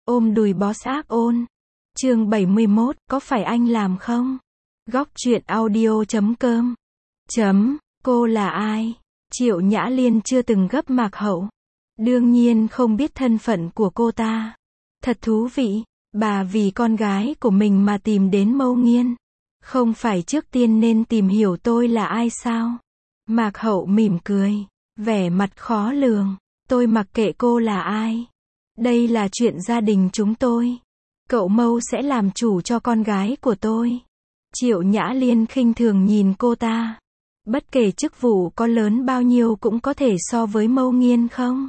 Ôm đùi boss ác ôn. Chương 71, có phải anh làm không? Góc truyện audio.com. Cô là ai? Triệu Nhã Liên chưa từng gấp Mạc Hậu. Đương nhiên không biết thân phận của cô ta. Thật thú vị, bà vì con gái của mình mà tìm đến Mâu Nghiên. Không phải trước tiên nên tìm hiểu tôi là ai sao? Mạc Hậu mỉm cười, vẻ mặt khó lường. Tôi mặc kệ cô là ai. Đây là chuyện gia đình chúng tôi. Cậu Mâu sẽ làm chủ cho con gái của tôi. Triệu Nhã Liên khinh thường nhìn cô ta. Bất kể chức vụ có lớn bao nhiêu cũng có thể so với Mâu Nghiên không?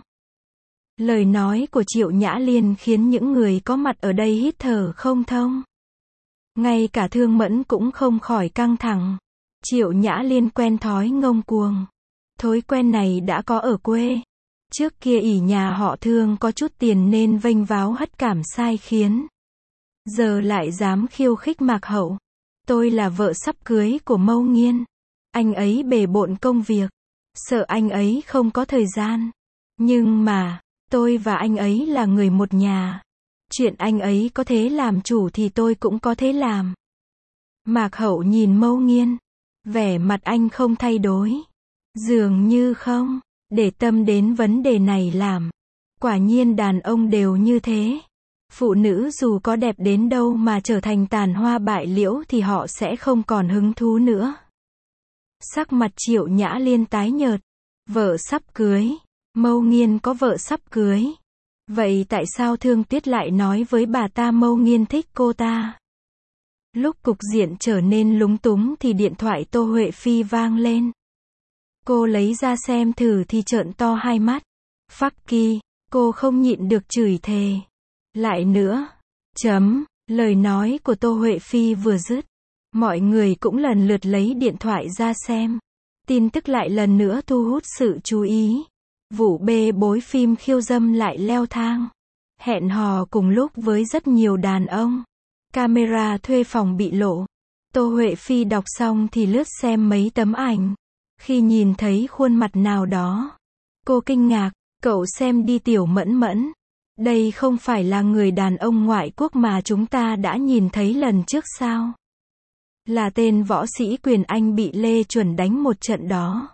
Lời nói của Triệu Nhã Liên khiến những người có mặt ở đây hít thở không thông. Ngay cả Thương Mẫn cũng không khỏi căng thẳng. Triệu Nhã Liên quen thói ngông cuồng. Thói quen này đã có ở quê. Trước kia ỷ nhà họ Thương có chút tiền nên vênh váo hất cảm sai khiến. Giờ lại dám khiêu khích Mạc Hậu. Tôi là vợ sắp cưới của Mâu Nghiên. Anh ấy bề bộn công việc. Sợ anh ấy không có thời gian. Nhưng mà, tôi và anh ấy là người một nhà. Chuyện anh ấy có thể làm chủ thì tôi cũng có thể làm. Mạc Hậu nhìn Mâu Nghiên. Vẻ mặt anh không thay đổi. Dường như không để tâm đến vấn đề này làm. Quả nhiên đàn ông đều như thế. Phụ nữ dù có đẹp đến đâu mà trở thành tàn hoa bại liễu thì họ sẽ không còn hứng thú nữa. Sắc mặt Triệu Nhã Liên tái nhợt. Vợ sắp cưới. Mâu Nghiên có vợ sắp cưới. Vậy tại sao Thương Tuyết lại nói với bà ta Mâu Nghiên thích cô ta? Lúc cục diện trở nên lúng túng thì điện thoại Tô Huệ Phi vang lên. Cô lấy ra xem thử thì trợn to hai mắt. Fucky, cô không nhịn được chửi thề. Lại nữa. Lời nói của Tô Huệ Phi vừa dứt. Mọi người cũng lần lượt lấy điện thoại ra xem. Tin tức lại lần nữa thu hút sự chú ý. Vụ bê bối phim khiêu dâm lại leo thang. Hẹn hò cùng lúc với rất nhiều đàn ông. Camera thuê phòng bị lộ. Tô Huệ Phi đọc xong thì lướt xem mấy tấm ảnh. Khi nhìn thấy khuôn mặt nào đó, cô kinh ngạc. Cậu xem đi Tiểu Mẫn Mẫn. Đây không phải là người đàn ông ngoại quốc mà chúng ta đã nhìn thấy lần trước sao? Là tên võ sĩ quyền Anh bị Lê Chuẩn đánh một trận đó.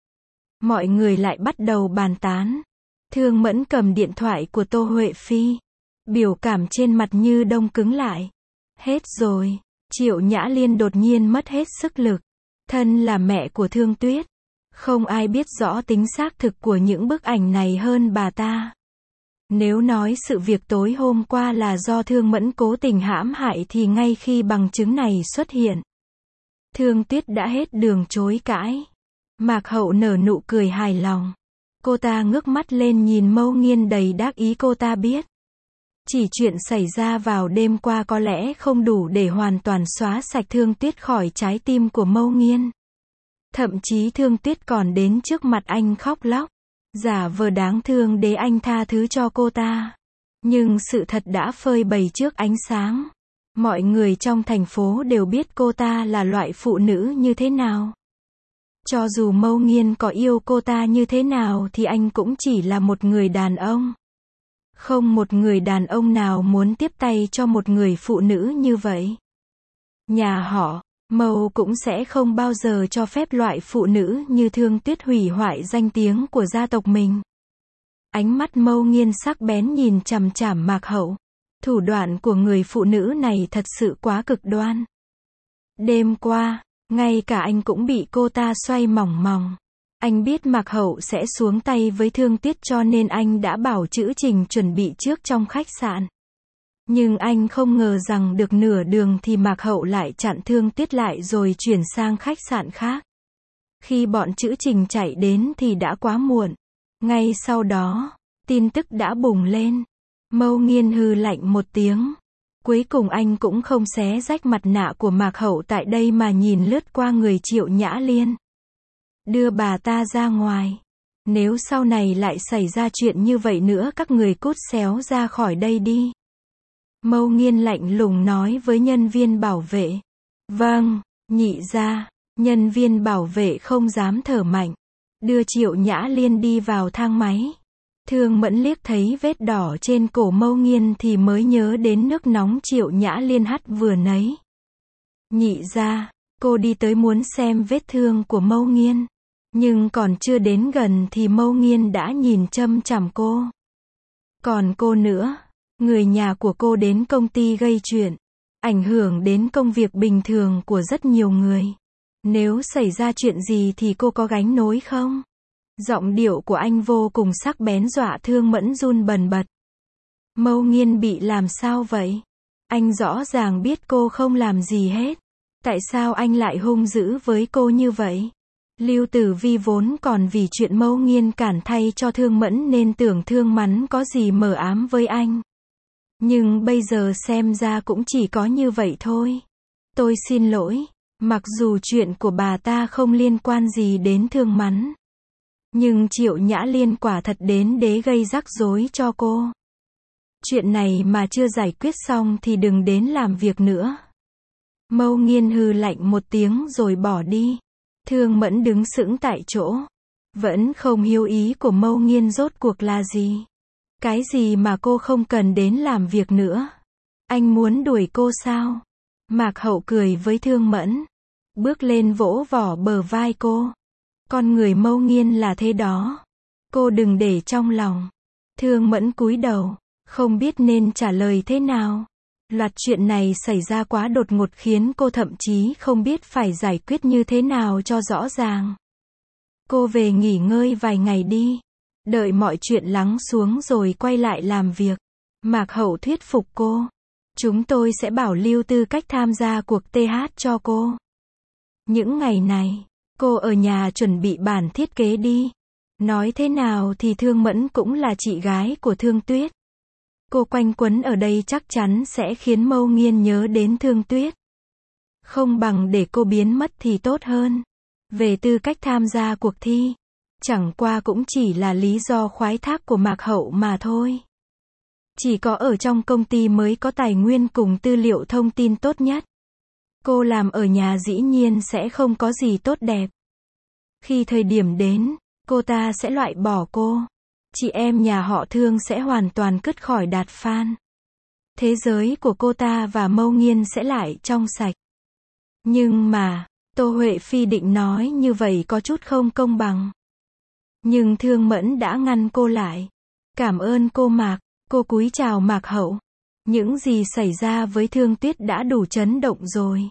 Mọi người lại bắt đầu bàn tán. Thương Mẫn cầm điện thoại của Tô Huệ Phi. Biểu cảm trên mặt như đông cứng lại. Hết rồi. Triệu Nhã Liên đột nhiên mất hết sức lực. Thân là mẹ của Thương Tuyết. Không ai biết rõ tính xác thực của những bức ảnh này hơn bà ta. Nếu nói sự việc tối hôm qua là do Thương Mẫn cố tình hãm hại thì ngay khi bằng chứng này xuất hiện, Thương Tuyết đã hết đường chối cãi. Mạc Hậu nở nụ cười hài lòng. Cô ta ngước mắt lên nhìn Mâu Nghiên đầy đắc ý. Cô ta biết. Chỉ chuyện xảy ra vào đêm qua có lẽ không đủ để hoàn toàn xóa sạch Thương Tuyết khỏi trái tim của Mâu Nghiên. Thậm chí Thương Tuyết còn đến trước mặt anh khóc lóc. Giả vờ đáng thương để anh tha thứ cho cô ta. Nhưng sự thật đã phơi bày trước ánh sáng. Mọi người trong thành phố đều biết cô ta là loại phụ nữ như thế nào. Cho dù Mâu Nghiên có yêu cô ta như thế nào thì anh cũng chỉ là một người đàn ông. Không một người đàn ông nào muốn tiếp tay cho một người phụ nữ như vậy. Nhà họ Mâu cũng sẽ không bao giờ cho phép loại phụ nữ như Thương Tuyết hủy hoại danh tiếng của gia tộc mình. Ánh mắt Mâu Nghiên sắc bén nhìn chằm chằm Mạc Hậu. Thủ đoạn của người phụ nữ này thật sự quá cực đoan. Đêm qua, ngay cả anh cũng bị cô ta xoay mỏng mỏng. Anh biết Mạc Hậu sẽ xuống tay với Thương Tuyết cho nên anh đã bảo Trữ Trình chuẩn bị trước trong khách sạn. Nhưng anh không ngờ rằng được nửa đường thì Mạc Hậu lại chặn Thương Tuyết lại rồi chuyển sang khách sạn khác. Khi bọn Trữ Trình chạy đến thì đã quá muộn. Ngay sau đó, tin tức đã bùng lên. Mâu Nghiên hừ lạnh một tiếng. Cuối cùng anh cũng không xé rách mặt nạ của Mạc Hậu tại đây mà nhìn lướt qua người Triệu Nhã Liên. Đưa bà ta ra ngoài. Nếu sau này lại xảy ra chuyện như vậy nữa các người cút xéo ra khỏi đây đi. Mâu Nghiên lạnh lùng nói với nhân viên bảo vệ. Vâng, nhị gia. Nhân viên bảo vệ không dám thở mạnh. Đưa Triệu Nhã Liên đi vào thang máy. Thương Mẫn liếc thấy vết đỏ trên cổ Mâu Nghiên thì mới nhớ đến nước nóng Triệu Nhã Liên hắt vừa nấy. Nhị ra, cô đi tới muốn xem vết thương của Mâu Nghiên. Nhưng còn chưa đến gần thì Mâu Nghiên đã nhìn chăm chằm cô. Còn cô nữa, người nhà của cô đến công ty gây chuyện, ảnh hưởng đến công việc bình thường của rất nhiều người. Nếu xảy ra chuyện gì thì cô có gánh nổi không? Giọng điệu của anh vô cùng sắc bén dọa Thương Mẫn run bần bật. Mâu Nghiên bị làm sao vậy? Anh rõ ràng biết cô không làm gì hết. Tại sao anh lại hung dữ với cô như vậy? Lưu Tử Vi vốn còn vì chuyện Mâu Nghiên cản thay cho Thương Mẫn nên tưởng Thương Mẫn có gì mờ ám với anh. Nhưng bây giờ xem ra cũng chỉ có như vậy thôi. Tôi xin lỗi, mặc dù chuyện của bà ta không liên quan gì đến Thương Mẫn. Nhưng Triệu Nhã Liên quả thật đến để gây rắc rối cho cô. Chuyện này mà chưa giải quyết xong thì đừng đến làm việc nữa. Mâu Nghiên hừ lạnh một tiếng rồi bỏ đi. Thương Mẫn đứng sững tại chỗ. Vẫn không hiểu ý của Mâu Nghiên rốt cuộc là gì. Cái gì mà cô không cần đến làm việc nữa? Anh muốn đuổi cô sao? Mạc Hậu cười với Thương Mẫn. Bước lên vỗ vỏ bờ vai cô. Con người Mâu Nghiên là thế đó. Cô đừng để trong lòng. Thương Mẫn cúi đầu, không biết nên trả lời thế nào. Loạt chuyện này xảy ra quá đột ngột khiến cô thậm chí không biết phải giải quyết như thế nào cho rõ ràng. Cô về nghỉ ngơi vài ngày đi. Đợi mọi chuyện lắng xuống rồi quay lại làm việc. Mạc Hậu thuyết phục cô. Chúng tôi sẽ bảo Lưu Tư Cách tham gia cuộc TH cho cô. Những ngày này, cô ở nhà chuẩn bị bản thiết kế đi. Nói thế nào thì Thương Mẫn cũng là chị gái của Thương Tuyết. Cô quanh quẩn ở đây chắc chắn sẽ khiến Mâu Nghiên nhớ đến Thương Tuyết. Không bằng để cô biến mất thì tốt hơn. Về tư cách tham gia cuộc thi, chẳng qua cũng chỉ là lý do khoái thác của Mạc Hậu mà thôi. Chỉ có ở trong công ty mới có tài nguyên cùng tư liệu thông tin tốt nhất. Cô làm ở nhà dĩ nhiên sẽ không có gì tốt đẹp. Khi thời điểm đến, cô ta sẽ loại bỏ cô. Chị em nhà họ Thương sẽ hoàn toàn cứt khỏi Đạt Phan. Thế giới của cô ta và Mâu Nghiên sẽ lại trong sạch. Nhưng mà, Tô Huệ Phi định nói như vậy có chút không công bằng. Nhưng Thương Mẫn đã ngăn cô lại. Cảm ơn cô Mạc, cô cúi chào Mạc Hậu. Những gì xảy ra với Thương Tuyết đã đủ chấn động rồi.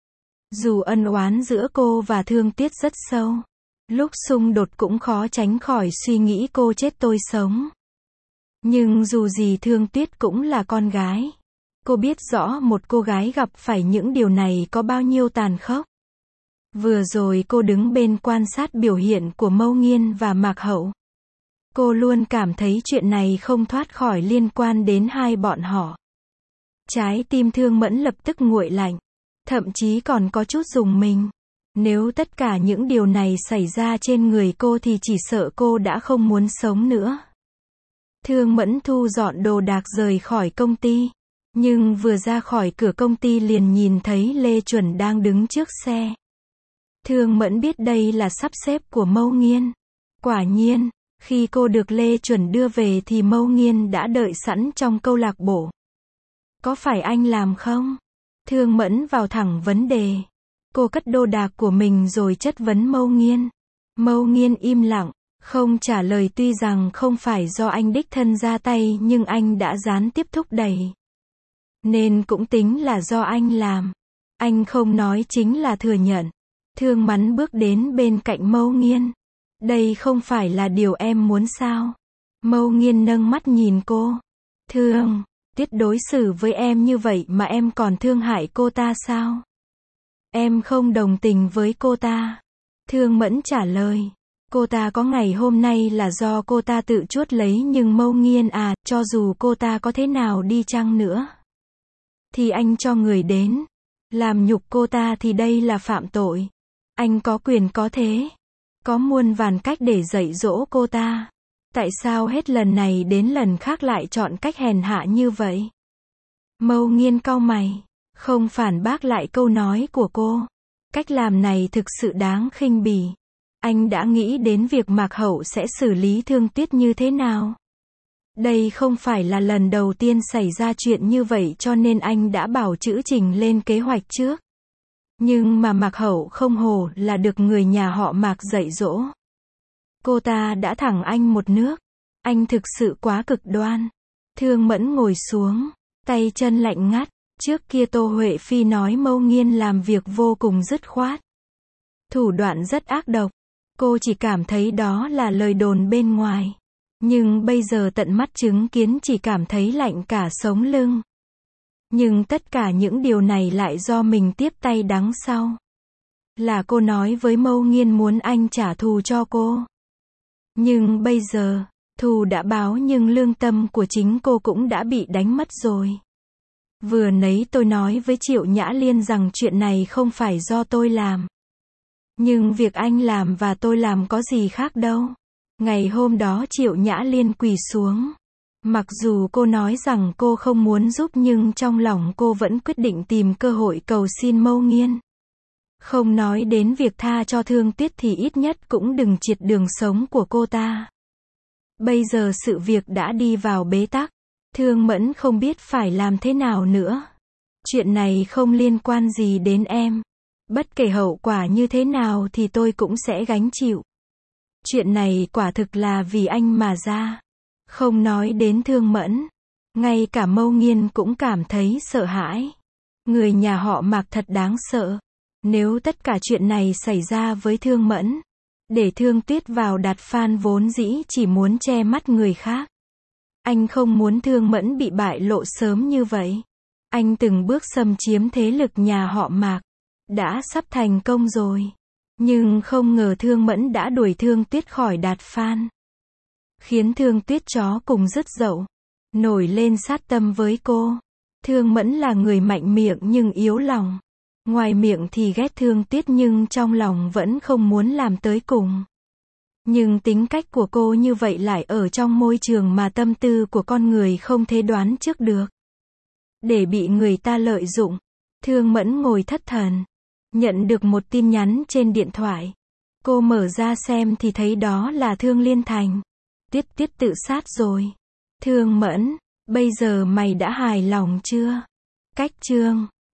Dù ân oán giữa cô và Thương Tuyết rất sâu, lúc xung đột cũng khó tránh khỏi suy nghĩ cô chết tôi sống. Nhưng dù gì Thương Tuyết cũng là con gái. Cô biết rõ một cô gái gặp phải những điều này có bao nhiêu tàn khốc. Vừa rồi cô đứng bên quan sát biểu hiện của Mâu Nghiên và Mạc Hậu. Cô luôn cảm thấy chuyện này không thoát khỏi liên quan đến hai bọn họ. Trái tim Thương Mẫn lập tức nguội lạnh. Thậm chí còn có chút rùng mình. Nếu tất cả những điều này xảy ra trên người cô thì chỉ sợ cô đã không muốn sống nữa. Thương Mẫn thu dọn đồ đạc rời khỏi công ty. Nhưng vừa ra khỏi cửa công ty liền nhìn thấy Lê Chuẩn đang đứng trước xe. Thương Mẫn biết đây là sắp xếp của Mâu Nghiên. Quả nhiên, khi cô được Lê Chuẩn đưa về thì Mâu Nghiên đã đợi sẵn trong câu lạc bộ. Có phải anh làm không? Thương Mẫn vào thẳng vấn đề. Cô cất đồ đạc của mình rồi chất vấn Mâu Nghiên. Mâu Nghiên im lặng, không trả lời tuy rằng không phải do anh đích thân ra tay nhưng anh đã gián tiếp thúc đẩy. Nên cũng tính là do anh làm. Anh không nói chính là thừa nhận. Thương Mẫn bước đến bên cạnh Mâu Nghiên. Đây không phải là điều em muốn sao? Mâu Nghiên nâng mắt nhìn cô. Thương Tuyết đối xử với em như vậy mà em còn thương hại cô ta sao? Em không đồng tình với cô ta. Thương Mẫn trả lời. Cô ta có ngày hôm nay là do cô ta tự chuốt lấy nhưng Mâu Nghiên à, cho dù cô ta có thế nào đi chăng nữa. Thì anh cho người đến. Làm nhục cô ta thì đây là phạm tội. Anh có quyền có thế. Có muôn vàn cách để dạy dỗ cô ta. Tại sao hết lần này đến lần khác lại chọn cách hèn hạ như vậy? Mâu Nghiên cau mày. Không phản bác lại câu nói của cô. Cách làm này thực sự đáng khinh bỉ. Anh đã nghĩ đến việc Mạc Hậu sẽ xử lý Thương Tuyết như thế nào? Đây không phải là lần đầu tiên xảy ra chuyện như vậy cho nên anh đã bảo chữ Trình lên kế hoạch trước. Nhưng mà Mạc Hậu không hổ là được người nhà họ Mạc dạy dỗ. Cô ta đã thẳng anh một nước. Anh thực sự quá cực đoan. Thương Mẫn ngồi xuống, tay chân lạnh ngắt. Trước kia Tô Huệ Phi nói Mâu Nghiên làm việc vô cùng dứt khoát. Thủ đoạn rất ác độc. Cô chỉ cảm thấy đó là lời đồn bên ngoài. Nhưng bây giờ tận mắt chứng kiến chỉ cảm thấy lạnh cả sống lưng. Nhưng tất cả những điều này lại do mình tiếp tay đằng sau. Là cô nói với Mâu Nghiên muốn anh trả thù cho cô. Nhưng bây giờ, thù đã báo nhưng lương tâm của chính cô cũng đã bị đánh mất rồi. Vừa nãy tôi nói với Triệu Nhã Liên rằng chuyện này không phải do tôi làm. Nhưng việc anh làm và tôi làm có gì khác đâu. Ngày hôm đó Triệu Nhã Liên quỳ xuống. Mặc dù cô nói rằng cô không muốn giúp nhưng trong lòng cô vẫn quyết định tìm cơ hội cầu xin Mâu Nghiên. Không nói đến việc tha cho Thương Tuyết thì ít nhất cũng đừng triệt đường sống của cô ta. Bây giờ sự việc đã đi vào bế tắc. Thương Mẫn không biết phải làm thế nào nữa. Chuyện này không liên quan gì đến em. Bất kể hậu quả như thế nào thì tôi cũng sẽ gánh chịu. Chuyện này quả thực là vì anh mà ra. Không nói đến Thương Mẫn. Ngay cả Mâu Nghiên cũng cảm thấy sợ hãi. Người nhà họ Mạc thật đáng sợ. Nếu tất cả chuyện này xảy ra với Thương Mẫn, để Thương Tuyết vào đặt Phan vốn dĩ chỉ muốn che mắt người khác. Anh không muốn Thương Mẫn bị bại lộ sớm như vậy. Anh từng bước xâm chiếm thế lực nhà họ Mạc. Đã sắp thành công rồi. Nhưng không ngờ Thương Mẫn đã đuổi Thương Tuyết khỏi Đạt Phan. Khiến Thương Tuyết chó cùng dứt dậu. Nổi lên sát tâm với cô. Thương Mẫn là người mạnh miệng nhưng yếu lòng. Ngoài miệng thì ghét Thương Tuyết nhưng trong lòng vẫn không muốn làm tới cùng. Nhưng tính cách của cô như vậy lại ở trong môi trường mà tâm tư của con người không thể đoán trước được. Để bị người ta lợi dụng. Thương Mẫn ngồi thất thần. Nhận được một tin nhắn trên điện thoại. Cô mở ra xem thì thấy đó là Thương Liên Thành. Tuyết tự sát rồi. Thương Mẫn, bây giờ mày đã hài lòng chưa? Cách chương